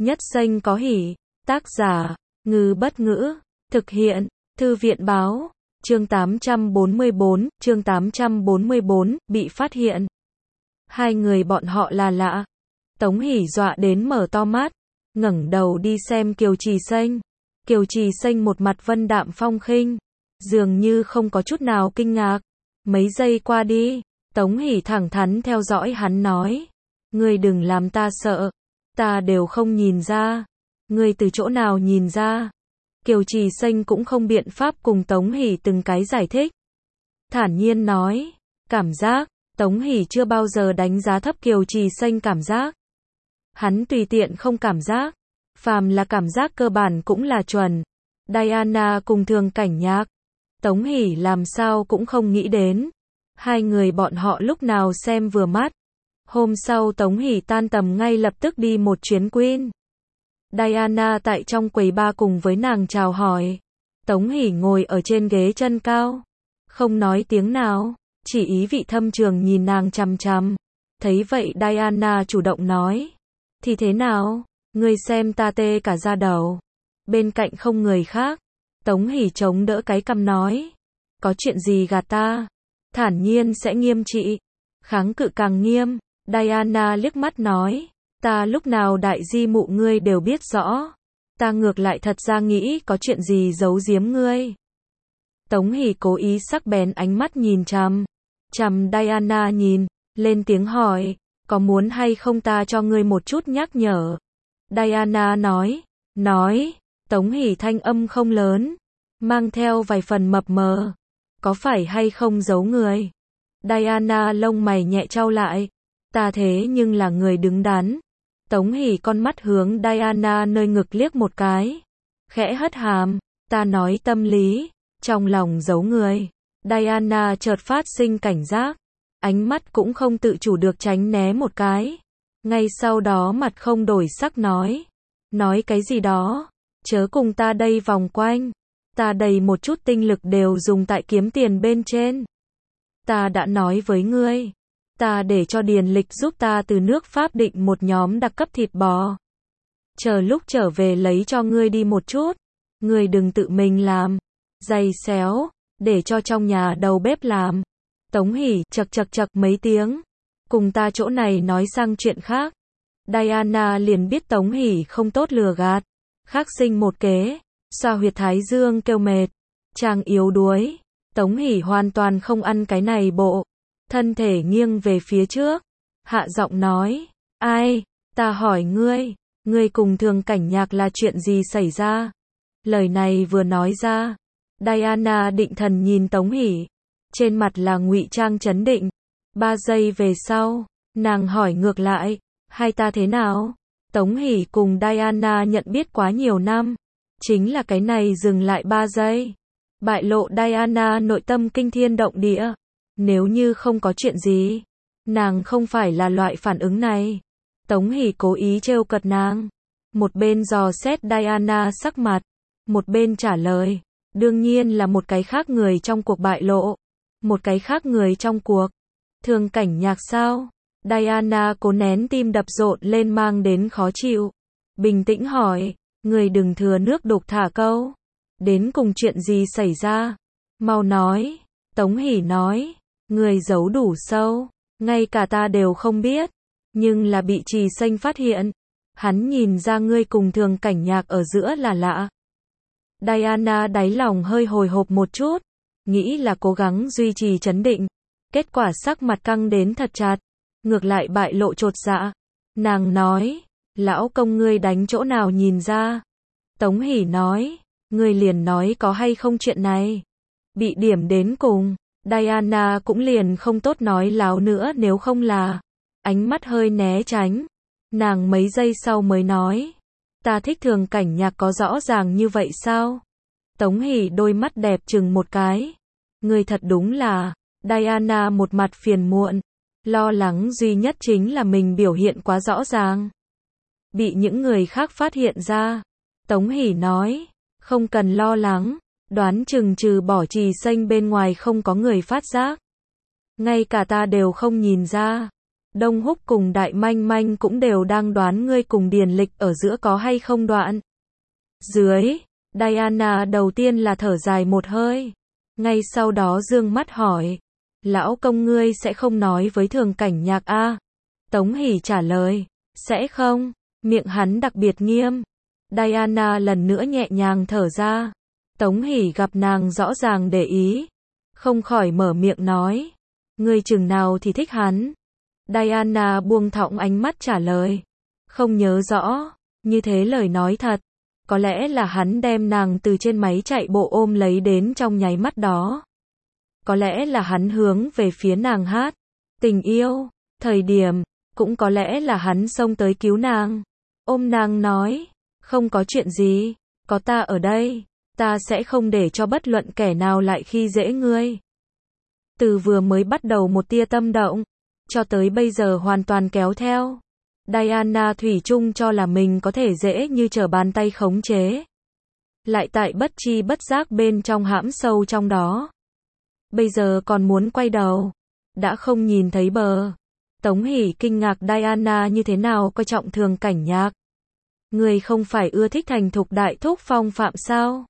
Nhất xanh có hỉ. Tác giả, Ngư Bất Ngữ. Thực hiện, Thư viện báo. Chương 844, bị phát hiện. Hai người bọn họ là lạ. Tống Hỷ dọa đến mở to mắt, ngẩng đầu đi xem Kiều Trì Xanh. Kiều Trì Xanh một mặt vân đạm phong khinh, dường như không có chút nào kinh ngạc. Mấy giây qua đi, Tống Hỷ thẳng thắn theo dõi hắn nói. Ngươi đừng làm ta sợ, ta đều không nhìn ra. Ngươi từ chỗ nào nhìn ra? Kiều Trì Xanh cũng không biện pháp cùng Tống Hỷ từng cái giải thích. Thản nhiên nói, cảm giác, Tống Hỷ chưa bao giờ đánh giá thấp Kiều Trì Xanh cảm giác. Hắn tùy tiện không cảm giác, phàm là cảm giác cơ bản cũng là chuẩn. Diana cùng Thường Cảnh Nhạc, Tống Hỷ làm sao cũng không nghĩ đến. Hai người bọn họ lúc nào xem vừa mắt. Hôm sau Tống Hỷ tan tầm ngay lập tức đi một chuyến Queen. Diana tại trong quầy bar cùng với nàng chào hỏi. Tống Hỷ ngồi ở trên ghế chân cao, không nói tiếng nào, chỉ ý vị thâm trường nhìn nàng chằm chằm. Thấy vậy Diana chủ động nói, thì thế nào, ngươi xem ta tê cả da đầu. Bên cạnh không người khác, Tống Hỷ chống đỡ cái cằm nói, có chuyện gì gạt ta, thản nhiên sẽ nghiêm trị. Kháng cự càng nghiêm, Diana liếc mắt nói, ta lúc nào đại di mụ ngươi đều biết rõ, ta ngược lại thật ra nghĩ có chuyện gì giấu giếm ngươi. Tống Hỷ cố ý sắc bén ánh mắt nhìn chằm Diana nhìn, lên tiếng hỏi, có muốn hay không ta cho ngươi một chút nhắc nhở. Diana nói, Tống Hỷ thanh âm không lớn, mang theo vài phần mập mờ, có phải hay không giấu người. Diana lông mày nhẹ chau lại, ta thế nhưng là người đứng đắn. Tống Hỷ con mắt hướng Diana nơi ngực liếc một cái, khẽ hất hàm, ta nói tâm lý, trong lòng giấu người. Diana chợt phát sinh cảnh giác, ánh mắt cũng không tự chủ được tránh né một cái. Ngay sau đó mặt không đổi sắc nói cái gì đó, chớ cùng ta đây vòng quanh, ta đầy một chút tinh lực đều dùng tại kiếm tiền bên trên. Ta đã nói với ngươi, ta để cho Điền Lịch giúp ta từ nước Pháp định một nhóm đặc cấp thịt bò. Chờ lúc trở về lấy cho ngươi đi một chút, ngươi đừng tự mình làm, giày xéo, để cho trong nhà đầu bếp làm. Tống Hỷ chật mấy tiếng, cùng ta chỗ này nói sang chuyện khác. Diana liền biết Tống Hỷ không tốt lừa gạt, khắc sinh một kế, xoa huyệt thái dương kêu mệt, chàng yếu đuối. Tống Hỷ hoàn toàn không ăn cái này bộ, thân thể nghiêng về phía trước, hạ giọng nói, ai, ta hỏi ngươi cùng Thường Cảnh Nhạc là chuyện gì xảy ra? Lời này vừa nói ra, Diana định thần nhìn Tống Hỷ, trên mặt là ngụy trang trấn định. 3 giây về sau, nàng hỏi ngược lại, hai ta thế nào? Tống Hỷ cùng Diana nhận biết quá nhiều năm, chính là cái này dừng lại 3 giây. Bại lộ Diana nội tâm kinh thiên động địa. Nếu như không có chuyện gì, nàng không phải là loại phản ứng này. Tống Hỷ cố ý trêu cợt nàng, một bên dò xét Diana sắc mặt, một bên trả lời, đương nhiên là một cái khác người trong cuộc bại lộ. Một cái khác người trong cuộc, Thường Cảnh Nhạc sao? Diana cố nén tim đập rộn lên mang đến khó chịu, bình tĩnh hỏi, người đừng thừa nước đục thả câu, đến cùng chuyện gì xảy ra? Mau nói. Tống Hỷ nói, người giấu đủ sâu, ngay cả ta đều không biết, nhưng là bị Trì Xanh phát hiện, hắn nhìn ra ngươi cùng Thường Cảnh Nhạc ở giữa là lạ. Diana đáy lòng hơi hồi hộp một chút, nghĩ là cố gắng duy trì trấn định, kết quả sắc mặt căng đến thật chặt, ngược lại bại lộ chột dạ. Nàng nói, lão công ngươi đánh chỗ nào nhìn ra? Tống Hỷ nói, ngươi liền nói có hay không chuyện này. Bị điểm đến cùng, Diana cũng liền không tốt nói láo nữa nếu không là. Ánh mắt hơi né tránh, nàng mấy giây sau mới nói, ta thích Thường Cảnh Nhạc có rõ ràng như vậy sao? Tống Hỷ đôi mắt đẹp chừng một cái, ngươi thật đúng là. Diana một mặt phiền muộn, lo lắng duy nhất chính là mình biểu hiện quá rõ ràng, bị những người khác phát hiện ra. Tống Hỷ nói, không cần lo lắng, đoán chừng trừ bỏ Trì Xanh bên ngoài không có người phát giác, ngay cả ta đều không nhìn ra. Đông Húc cùng Đại Manh Manh cũng đều đang đoán ngươi cùng Điền Lịch ở giữa có hay không đoạn. Dưới, Diana đầu tiên là thở dài một hơi. Ngay sau đó dương mắt hỏi. Lão công ngươi sẽ không nói với Thường Cảnh Nhạc a? Tống Hỷ trả lời. Sẽ không. Miệng hắn đặc biệt nghiêm. Diana lần nữa nhẹ nhàng thở ra. Tống Hỷ gặp nàng rõ ràng để ý. Không khỏi mở miệng nói. Ngươi chừng nào thì thích hắn. Diana buông thõng ánh mắt trả lời. Không nhớ rõ. Như thế lời nói thật. Có lẽ là hắn đem nàng từ trên máy chạy bộ ôm lấy đến trong nháy mắt đó. Có lẽ là hắn hướng về phía nàng hát. Tình yêu. Thời điểm. Cũng có lẽ là hắn xông tới cứu nàng. Ôm nàng nói. Không có chuyện gì. Có ta ở đây. Ta sẽ không để cho bất luận kẻ nào lại khi dễ ngươi. Từ vừa mới bắt đầu một tia tâm động. Cho tới bây giờ hoàn toàn kéo theo. Diana thủy chung cho là mình có thể dễ như trở bàn tay khống chế. Lại tại bất chi bất giác bên trong hãm sâu trong đó. Bây giờ còn muốn quay đầu. Đã không nhìn thấy bờ. Tống Hỷ kinh ngạc Diana như thế nào coi trọng Thường Cảnh Nhạc. Người không phải ưa thích thành thục đại thúc phong phạm sao?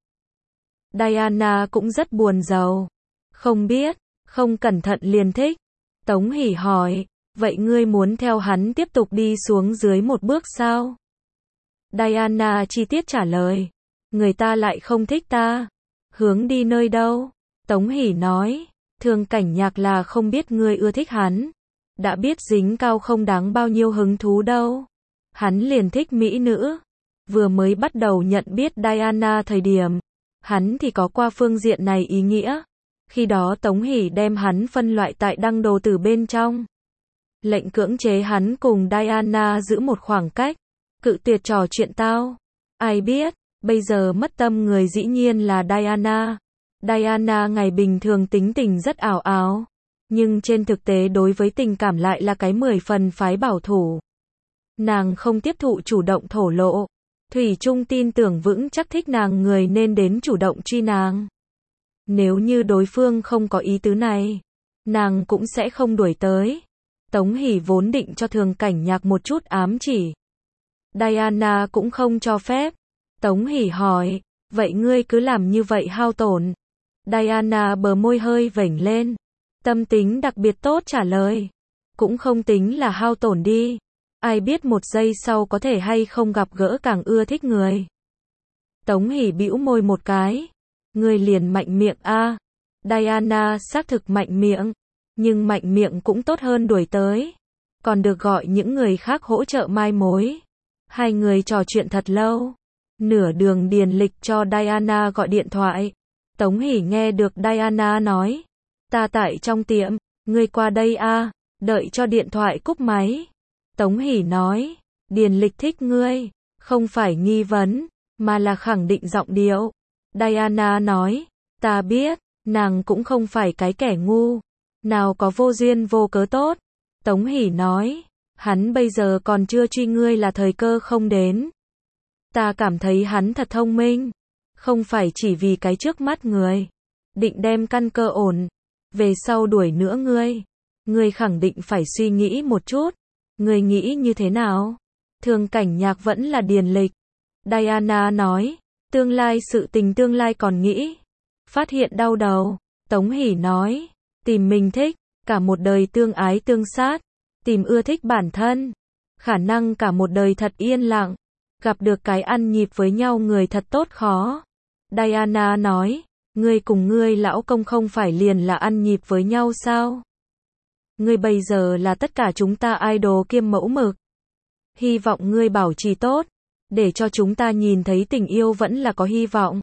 Diana cũng rất buồn rầu. Không biết, không cẩn thận liền thích. Tống Hỷ hỏi, vậy ngươi muốn theo hắn tiếp tục đi xuống dưới một bước sao? Diana chi tiết trả lời, người ta lại không thích ta. Hướng đi nơi đâu? Tống Hỷ nói, Thường Cảnh Nhạc là không biết ngươi ưa thích hắn. Đã biết dính cao không đáng bao nhiêu hứng thú đâu. Hắn liền thích mỹ nữ. Vừa mới bắt đầu nhận biết Diana thời điểm, hắn thì có qua phương diện này ý nghĩa. Khi đó Tống Hỷ đem hắn phân loại tại đăng đồ tử bên trong. Lệnh cưỡng chế hắn cùng Diana giữ một khoảng cách. Cự tuyệt trò chuyện tao. Ai biết, bây giờ mất tâm người dĩ nhiên là Diana. Diana ngày bình thường tính tình rất ảo áo. Nhưng trên thực tế đối với tình cảm lại là cái 10 phần phái bảo thủ. Nàng không tiếp thụ chủ động thổ lộ. Thủy chung tin tưởng vững chắc thích nàng người nên đến chủ động truy nàng. Nếu như đối phương không có ý tứ này, nàng cũng sẽ không đuổi tới. Tống Hỷ vốn định cho Thường Cảnh Nhạc một chút ám chỉ. Diana cũng không cho phép. Tống Hỷ hỏi, vậy ngươi cứ làm như vậy hao tổn. Diana bờ môi hơi vểnh lên. Tâm tính đặc biệt tốt trả lời. Cũng không tính là hao tổn đi. Ai biết một giây sau có thể hay không gặp gỡ càng ưa thích người. Tống Hỷ bĩu môi một cái. Ngươi liền mạnh miệng a. Diana xác thực mạnh miệng. Nhưng mạnh miệng cũng tốt hơn đuổi tới. Còn được gọi những người khác hỗ trợ mai mối. Hai người trò chuyện thật lâu. Nửa đường Điền Lịch cho Diana gọi điện thoại. Tống Hỷ nghe được Diana nói. Ta tại trong tiệm, ngươi qua đây a. Đợi cho điện thoại cúp máy. Tống Hỷ nói, Điền Lịch thích ngươi, không phải nghi vấn, mà là khẳng định giọng điệu. Diana nói, ta biết, nàng cũng không phải cái kẻ ngu, nào có vô duyên vô cớ tốt. Tống Hỷ nói, hắn bây giờ còn chưa truy ngươi là thời cơ không đến. Ta cảm thấy hắn thật thông minh, không phải chỉ vì cái trước mắt người, định đem căn cơ ổn, về sau đuổi nữa ngươi khẳng định phải suy nghĩ một chút. Ngươi nghĩ như thế nào? Thường Cảnh Nhạc vẫn là Điền Lịch. Diana nói, tương lai sự tình tương lai còn nghĩ. Phát hiện đau đầu. Tống Hỷ nói, tìm mình thích, cả một đời tương ái tương sát, tìm ưa thích bản thân. Khả năng cả một đời thật yên lặng, gặp được cái ăn nhịp với nhau người thật tốt khó. Diana nói, ngươi cùng ngươi lão công không phải liền là ăn nhịp với nhau sao? Ngươi bây giờ là tất cả chúng ta idol kiêm mẫu mực. Hy vọng ngươi bảo trì tốt, để cho chúng ta nhìn thấy tình yêu vẫn là có hy vọng.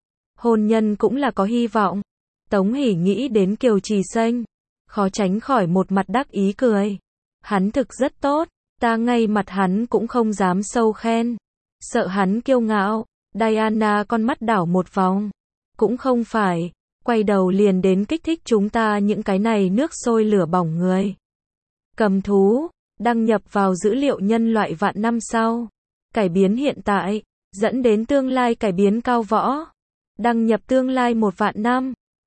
Hôn nhân cũng là có hy vọng. Tống Hỷ nghĩ đến Kiều Trì Xanh, khó tránh khỏi một mặt đắc ý cười. Hắn thực rất tốt, ta ngay mặt hắn cũng không dám sâu khen. Sợ hắn kiêu ngạo. Diana con mắt đảo một vòng. Cũng không phải. Quay đầu liền đến kích thích chúng ta những cái này nước sôi lửa bỏng người. Cầm thú, đăng nhập vào dữ liệu nhân loại vạn năm sau. Cải biến hiện tại, dẫn đến tương lai cải biến cao võ. Đăng nhập tương lai 1 vạn năm.